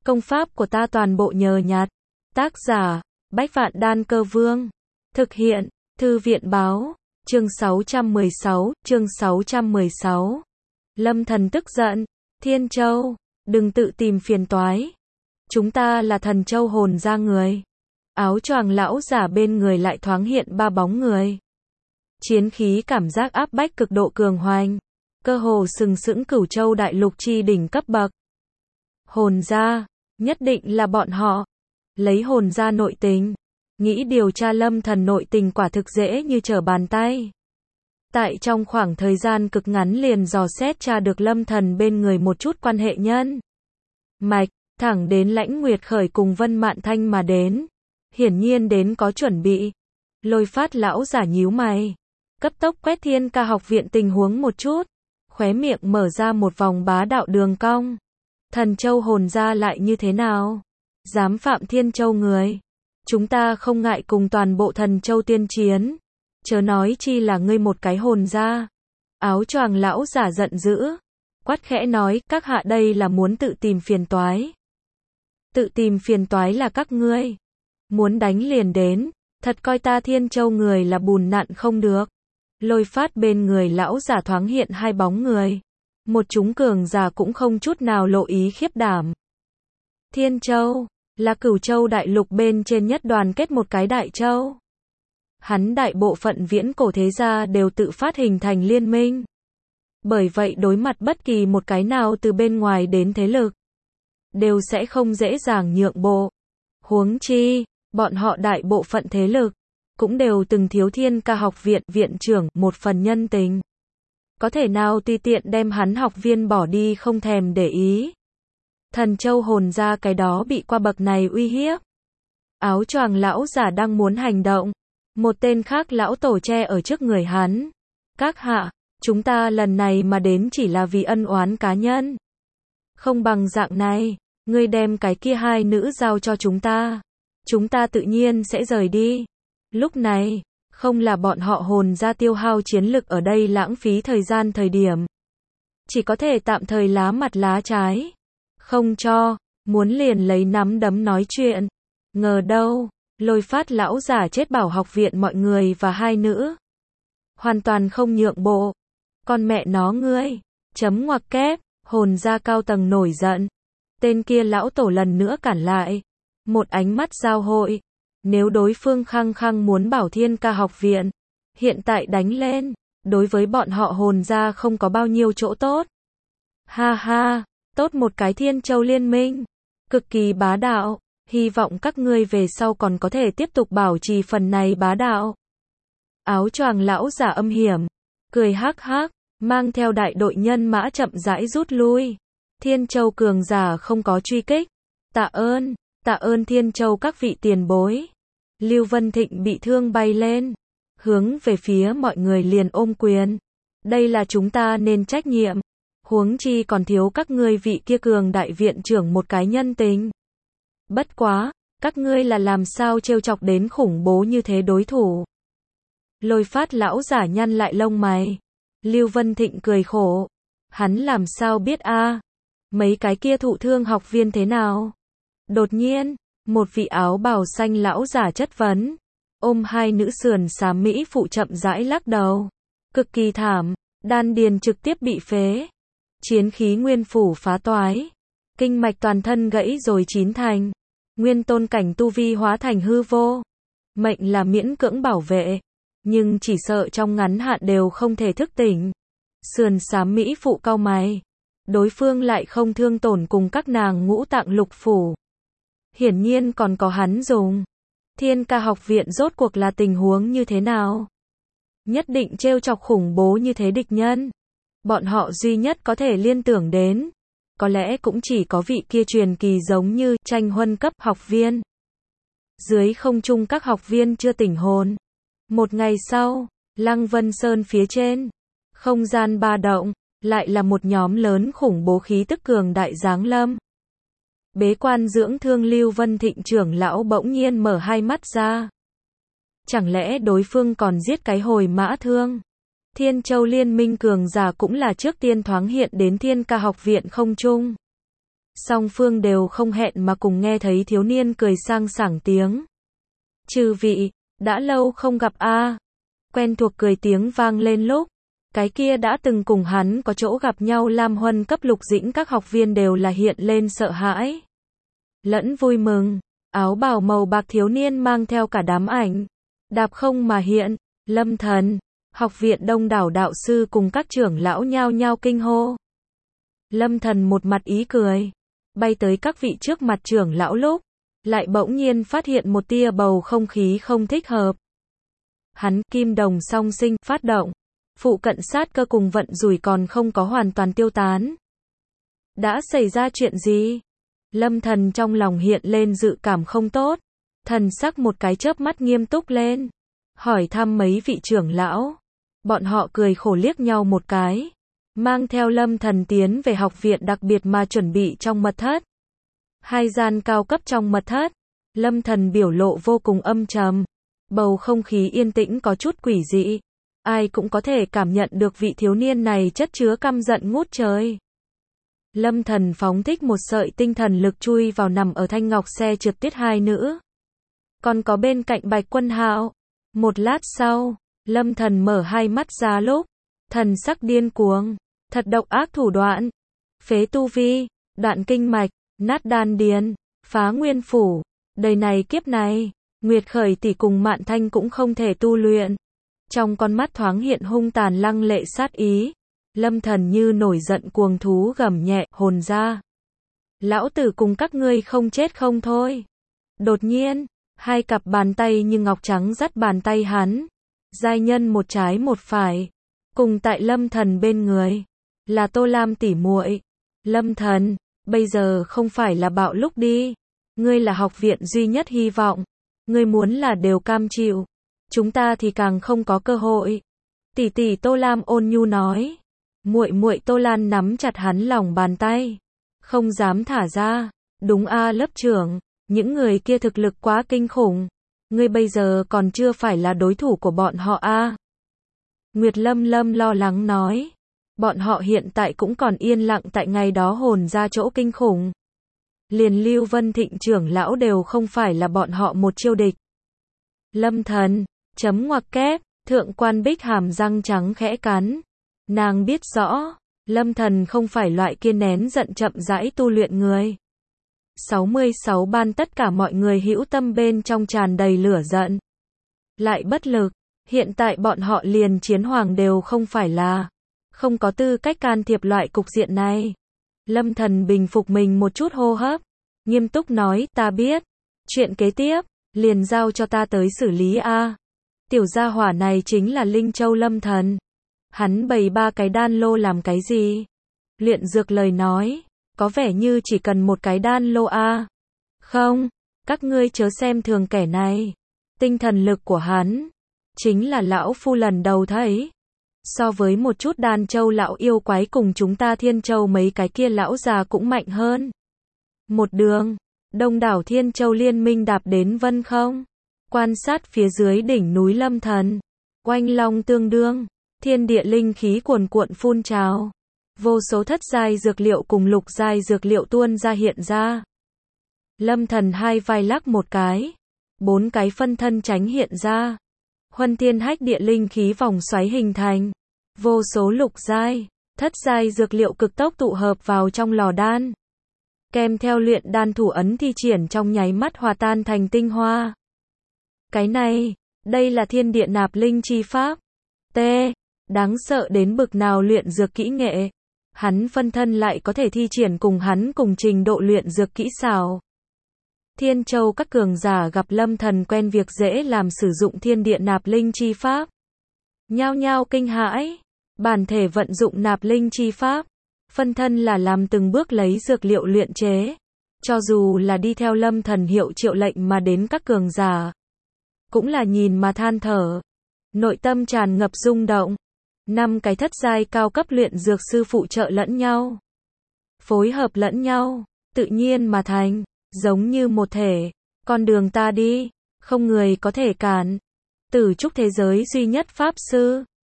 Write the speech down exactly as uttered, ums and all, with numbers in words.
Công pháp của ta toàn bộ nhờ nhặt. Tác giả, Bách Vạn Đan Cơ Vương. Thực hiện, Thư viện Báo. Chương sáu trăm mười sáu, chương sáu trăm mười sáu. Lâm Thần tức giận. Thiên Châu, đừng tự tìm phiền toái. Chúng ta là Thần Châu hồn ra người. Áo choàng lão giả bên người lại thoáng hiện ba bóng người. Chiến khí cảm giác áp bách cực độ cường hoành. Cơ hồ sừng sững Cửu Châu đại lục chi đỉnh cấp bậc. Hồn ra, nhất định là bọn họ. Lấy hồn ra nội tình. Nghĩ điều tra Lâm Thần nội tình quả thực dễ như trở bàn tay. Tại trong khoảng thời gian cực ngắn liền dò xét tra được Lâm Thần bên người một chút quan hệ nhân mạch, thẳng đến Lãnh Nguyệt Khởi cùng Vân Mạn Thanh mà đến. Hiển nhiên đến có chuẩn bị. Lôi Phát lão giả nhíu mày, cấp tốc quét Thiên Ca học viện tình huống một chút, khóe miệng mở ra một vòng bá đạo đường cong. Thần Châu hồn ra lại như thế nào? Dám phạm Thiên Châu người, chúng ta không ngại cùng toàn bộ Thần Châu tiên chiến, chớ nói chi là ngươi một cái hồn ra. Áo choàng lão giả giận dữ, quát khẽ nói, các hạ đây là muốn tự tìm phiền toái. Tự tìm phiền toái là các ngươi. Muốn đánh liền đến, thật coi ta Thiên Châu người là bùn nặn không được. Lôi Phát bên người lão giả thoáng hiện hai bóng người. Một chúng cường giả cũng không chút nào lộ ý khiếp đảm. Thiên Châu là Cửu Châu đại lục bên trên nhất đoàn kết một cái đại châu. Hắn đại bộ phận viễn cổ thế gia đều tự phát hình thành liên minh. Bởi vậy đối mặt bất kỳ một cái nào từ bên ngoài đến thế lực, đều sẽ không dễ dàng nhượng bộ. Huống chi, bọn họ đại bộ phận thế lực, cũng đều từng thiếu Thiên Ca học viện viện trưởng một phần nhân tình. Có thể nào tùy tiện đem hắn học viên bỏ đi không thèm để ý. Thần Châu hồn ra cái đó bị qua bậc này uy hiếp. Áo choàng lão giả đang muốn hành động. Một tên khác lão tổ che ở trước người hắn. Các hạ, chúng ta lần này mà đến chỉ là vì ân oán cá nhân. Không bằng dạng này, ngươi đem cái kia hai nữ giao cho chúng ta. Chúng ta tự nhiên sẽ rời đi. Lúc này, không là bọn họ hồn ra tiêu hao chiến lực ở đây lãng phí thời gian thời điểm. Chỉ có thể tạm thời lá mặt lá trái. Không cho, muốn liền lấy nắm đấm nói chuyện. Ngờ đâu, Lôi Phát lão giả chết bảo học viện mọi người và hai nữ. Hoàn toàn không nhượng bộ. Con mẹ nó ngươi, chấm ngoặc kép, hồn ra cao tầng nổi giận. Tên kia lão tổ lần nữa cản lại. Một ánh mắt giao hội. Nếu đối phương khăng khăng muốn bảo Thiên Ca học viện, hiện tại đánh lên, đối với bọn họ hồn ra không có bao nhiêu chỗ tốt. Ha ha, tốt một cái Thiên Châu liên minh, cực kỳ bá đạo, hy vọng các ngươi về sau còn có thể tiếp tục bảo trì phần này bá đạo. Áo choàng lão giả âm hiểm, cười hắc hắc, mang theo đại đội nhân mã chậm rãi rút lui. Thiên Châu cường giả không có truy kích. Tạ ơn, tạ ơn Thiên Châu các vị tiền bối. Lưu Vân Thịnh bị thương bay lên, hướng về phía mọi người liền ôm quyền. Đây là chúng ta nên trách nhiệm. Huống chi còn thiếu các ngươi vị kia cường đại viện trưởng một cái nhân tình. Bất quá, các ngươi là làm sao trêu chọc đến khủng bố như thế đối thủ. Lôi Phát lão giả nhăn lại lông mày. Lưu Vân Thịnh cười khổ. Hắn làm sao biết a? Mấy cái kia thụ thương học viên thế nào? Đột nhiên, một vị áo bào xanh lão giả chất vấn. Ôm hai nữ sườn xám mỹ phụ chậm rãi lắc đầu. Cực kỳ thảm, đan điền trực tiếp bị phế. Chiến khí nguyên phủ phá toái. Kinh mạch toàn thân gãy rồi chín thành. Nguyên tôn cảnh tu vi hóa thành hư vô. Mệnh là miễn cưỡng bảo vệ, nhưng chỉ sợ trong ngắn hạn đều không thể thức tỉnh. Sườn xám mỹ phụ cau mày. Đối phương lại không thương tổn cùng các nàng ngũ tạng lục phủ. Hiển nhiên còn có hắn dùng. Thiên Ca học viện rốt cuộc là tình huống như thế nào? Nhất định trêu chọc khủng bố như thế địch nhân. Bọn họ duy nhất có thể liên tưởng đến, có lẽ cũng chỉ có vị kia truyền kỳ giống như tranh huân cấp học viên. Dưới không trung các học viên chưa tỉnh hồn. Một ngày sau, Lăng Vân Sơn phía trên, không gian ba động, lại là một nhóm lớn khủng bố khí tức cường đại giáng lâm. Bế quan dưỡng thương Lưu Vân Thịnh trưởng lão bỗng nhiên mở hai mắt ra. Chẳng lẽ đối phương còn giết cái hồi mã thương? Thiên Châu liên minh cường giả cũng là trước tiên thoáng hiện đến Thiên Ca học viện không trung. Song phương đều không hẹn mà cùng nghe thấy thiếu niên cười sang sảng tiếng. Chư vị, đã lâu không gặp a. Quen thuộc cười tiếng vang lên lúc cái kia đã từng cùng hắn có chỗ gặp nhau Lam Huân cấp Lục Dĩnh các học viên đều là hiện lên sợ hãi lẫn vui mừng. Áo bào màu bạc thiếu niên mang theo cả đám ảnh đạp không mà hiện. Lâm Thần. Học viện đông đảo đạo sư cùng các trưởng lão nhao nhao kinh hô. Lâm Thần một mặt ý cười, bay tới các vị trước mặt trưởng lão lúc lại bỗng nhiên phát hiện một tia bầu không khí không thích hợp. Hắn kim đồng song sinh phát động, phụ cận sát cơ cùng vận rủi còn không có hoàn toàn tiêu tán. Đã xảy ra chuyện gì? Lâm Thần trong lòng hiện lên dự cảm không tốt, thần sắc một cái chớp mắt nghiêm túc lên, hỏi thăm mấy vị trưởng lão. Bọn họ cười khổ liếc nhau một cái, mang theo Lâm Thần tiến về học viện đặc biệt mà chuẩn bị trong mật thất. Hai gian cao cấp trong mật thất, Lâm Thần biểu lộ vô cùng âm trầm, bầu không khí yên tĩnh có chút quỷ dị, ai cũng có thể cảm nhận được vị thiếu niên này chất chứa căm giận ngút trời. Lâm Thần phóng thích một sợi tinh thần lực chui vào nằm ở thanh ngọc xe trượt tuyết hai nữ. Còn có bên cạnh Bạch Quân Hạo. Một lát sau, Lâm Thần mở hai mắt ra lúc, thần sắc điên cuồng, thật độc ác thủ đoạn. Phế tu vi, đoạn kinh mạch, nát đan điền, phá nguyên phủ, đời này kiếp này, Nguyệt Khởi tỷ cùng Mạn Thanh cũng không thể tu luyện. Trong con mắt thoáng hiện hung tàn lăng lệ sát ý, Lâm Thần như nổi giận cuồng thú gầm nhẹ, hồn ra. Lão tử cùng các ngươi không chết không thôi. Đột nhiên, hai cặp bàn tay như ngọc trắng dắt bàn tay hắn. Giai nhân một trái một phải. Cùng tại Lâm Thần bên người, là Tô Lam tỷ muội. Lâm Thần, bây giờ không phải là bạo lúc đi. Ngươi là học viện duy nhất hy vọng. Ngươi muốn là đều cam chịu. Chúng ta thì càng không có cơ hội. Tỷ tỷ Tô Lam ôn nhu nói. Muội muội Tô Lan nắm chặt hắn lòng bàn tay, không dám thả ra. Đúng a lớp trưởng, những người kia thực lực quá kinh khủng. Ngươi bây giờ còn chưa phải là đối thủ của bọn họ a. Nguyệt Lâm Lâm lo lắng nói. Bọn họ hiện tại cũng còn yên lặng tại ngày đó hồn ra chỗ kinh khủng. Liền Lưu Vân Thịnh trưởng lão đều không phải là bọn họ một chiêu địch. Lâm Thần, chấm ngoặc kép, thượng quan Bích hàm răng trắng khẽ cắn. Nàng biết rõ, Lâm Thần không phải loại kiên nén giận chậm rãi tu luyện người. sáu mươi sáu ban tất cả mọi người hữu tâm bên trong tràn đầy lửa giận. Lại bất lực, hiện tại bọn họ liền chiến hoàng đều không phải là, không có tư cách can thiệp loại cục diện này. Lâm Thần bình phục mình một chút hô hấp, nghiêm túc nói, ta biết, chuyện kế tiếp, liền giao cho ta tới xử lý a. Tiểu gia hỏa này chính là Linh Châu Lâm Thần. Hắn bày ba cái đan lô làm cái gì? Luyện dược lời nói, có vẻ như chỉ cần một cái đan lô a. Không, các ngươi chớ xem thường kẻ này. Tinh thần lực của hắn, chính là lão phu lần đầu thấy. So với một chút đan châu lão yêu quái cùng chúng ta Thiên Châu mấy cái kia lão già cũng mạnh hơn. Một đường, đông đảo Thiên Châu liên minh đạp đến Vân Không. Quan sát phía dưới đỉnh núi Lâm Thần. Oanh long tương đương. Thiên địa linh khí cuồn cuộn phun trào. Vô số thất giai dược liệu cùng lục giai dược liệu tuôn ra hiện ra. Lâm Thần hai vai lắc một cái. Bốn cái phân thân tránh hiện ra. Huân thiên hách địa linh khí vòng xoáy hình thành. Vô số lục giai, thất giai dược liệu cực tốc tụ hợp vào trong lò đan. Kèm theo luyện đan thủ ấn thi triển trong nháy mắt hòa tan thành tinh hoa. Cái này, đây là thiên địa nạp linh chi pháp. T. Đáng sợ đến bực nào luyện dược kỹ nghệ. Hắn phân thân lại có thể thi triển cùng hắn cùng trình độ luyện dược kỹ xảo. Thiên Châu các cường giả gặp Lâm Thần quen việc dễ làm sử dụng thiên địa nạp linh chi pháp. Nhao nhao kinh hãi. Bản thể vận dụng nạp linh chi pháp. Phân thân là làm từng bước lấy dược liệu luyện chế. Cho dù là đi theo Lâm Thần hiệu triệu lệnh mà đến các cường giả. Cũng là nhìn mà than thở. Nội tâm tràn ngập rung động. Năm cái thất giai cao cấp luyện dược sư phụ trợ lẫn nhau. Phối hợp lẫn nhau. Tự nhiên mà thành. Giống như một thể. Con đường ta đi. Không người có thể cản. Tử trúc thế giới duy nhất pháp sư.